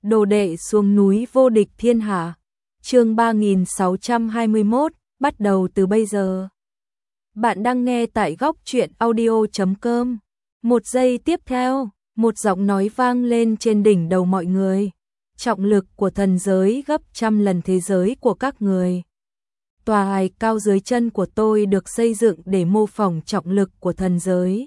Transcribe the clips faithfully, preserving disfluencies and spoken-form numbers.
Đồ đệ xuống núi vô địch thiên hạ. Chương ba nghìn sáu trăm hai mươi mốt, bắt đầu từ bây giờ. Bạn đang nghe tại góc truyện audio chấm com. Một giây tiếp theo, một giọng nói vang lên trên đỉnh đầu mọi người. Trọng lực của thần giới gấp trăm lần thế giới của các người. Tòa đài cao dưới chân của tôi được xây dựng để mô phỏng trọng lực của thần giới.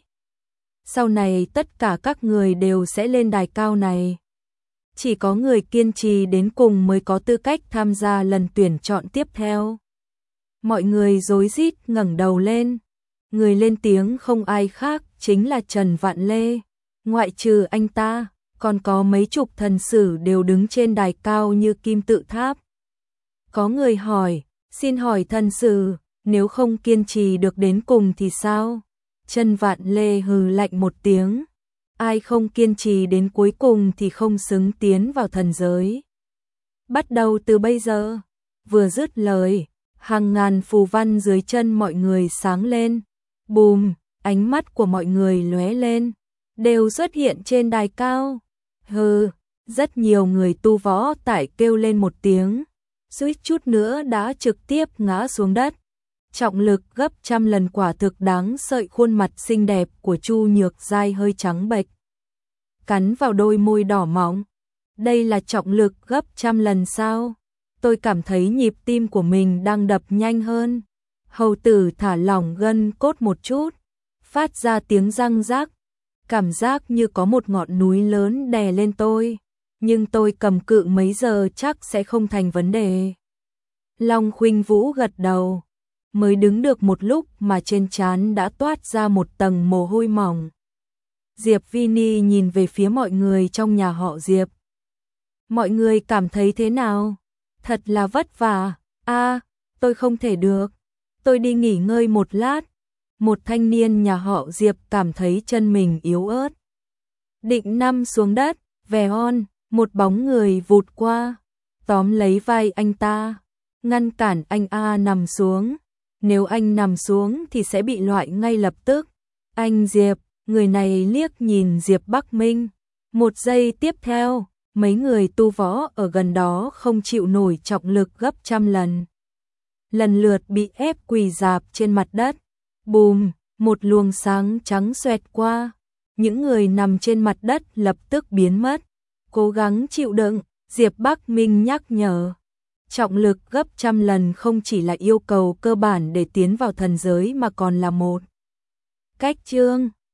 Sau này tất cả các người đều sẽ lên đài cao này. Chỉ có người kiên trì đến cùng mới có tư cách tham gia lần tuyển chọn tiếp theo. Mọi người rối rít ngẩng đầu lên. Người lên tiếng không ai khác chính là Trần Vạn Lê. Ngoại trừ anh ta, còn có mấy chục thần sử đều đứng trên đài cao như kim tự tháp. Có người hỏi, xin hỏi thần sử, nếu không kiên trì được đến cùng thì sao? Trần Vạn Lê hừ lạnh một tiếng. Ai không kiên trì đến cuối cùng thì không xứng tiến vào thần giới. Bắt đầu từ bây giờ. Vừa dứt lời, hàng ngàn phù văn dưới chân mọi người sáng lên. Bùm, ánh mắt của mọi người lóe lên, đều xuất hiện trên đài cao. Hừ, rất nhiều người tu võ tại kêu lên một tiếng, suýt chút nữa đã trực tiếp ngã xuống đất. Trọng lực gấp trăm lần quả thực đáng sợi, khuôn mặt xinh đẹp của Chu Nhược Giai hơi trắng bệch, cắn vào đôi môi đỏ mọng. Đây là trọng lực gấp trăm lần sao? Tôi cảm thấy nhịp tim của mình đang đập nhanh hơn. Hầu tử thả lỏng gân cốt một chút, phát ra tiếng răng rác, cảm giác như có một ngọn núi lớn đè lên tôi, nhưng tôi cầm cự mấy giờ chắc sẽ không thành vấn đề. Long Khuynh Vũ gật đầu, mới đứng được một lúc mà trên trán đã toát ra một tầng mồ hôi mỏng. Diệp Vini nhìn về phía mọi người trong nhà họ Diệp. Mọi người cảm thấy thế nào? Thật là vất vả. A, tôi không thể được. Tôi đi nghỉ ngơi một lát. Một thanh niên nhà họ Diệp cảm thấy chân mình yếu ớt, định nằm xuống đất. Vè on, một bóng người vụt qua, tóm lấy vai anh ta, ngăn cản anh A nằm xuống. Nếu anh nằm xuống thì sẽ bị loại ngay lập tức. Anh Diệp, người này liếc nhìn Diệp Bắc Minh. Một giây tiếp theo, mấy người tu võ ở gần đó không chịu nổi trọng lực gấp trăm lần, lần lượt bị ép quỳ rạp trên mặt đất. Bùm, một luồng sáng trắng xoẹt qua, những người nằm trên mặt đất lập tức biến mất. Cố gắng chịu đựng, Diệp Bắc Minh nhắc nhở. Trọng lực gấp trăm lần không chỉ là yêu cầu cơ bản để tiến vào thần giới mà còn là một cách chương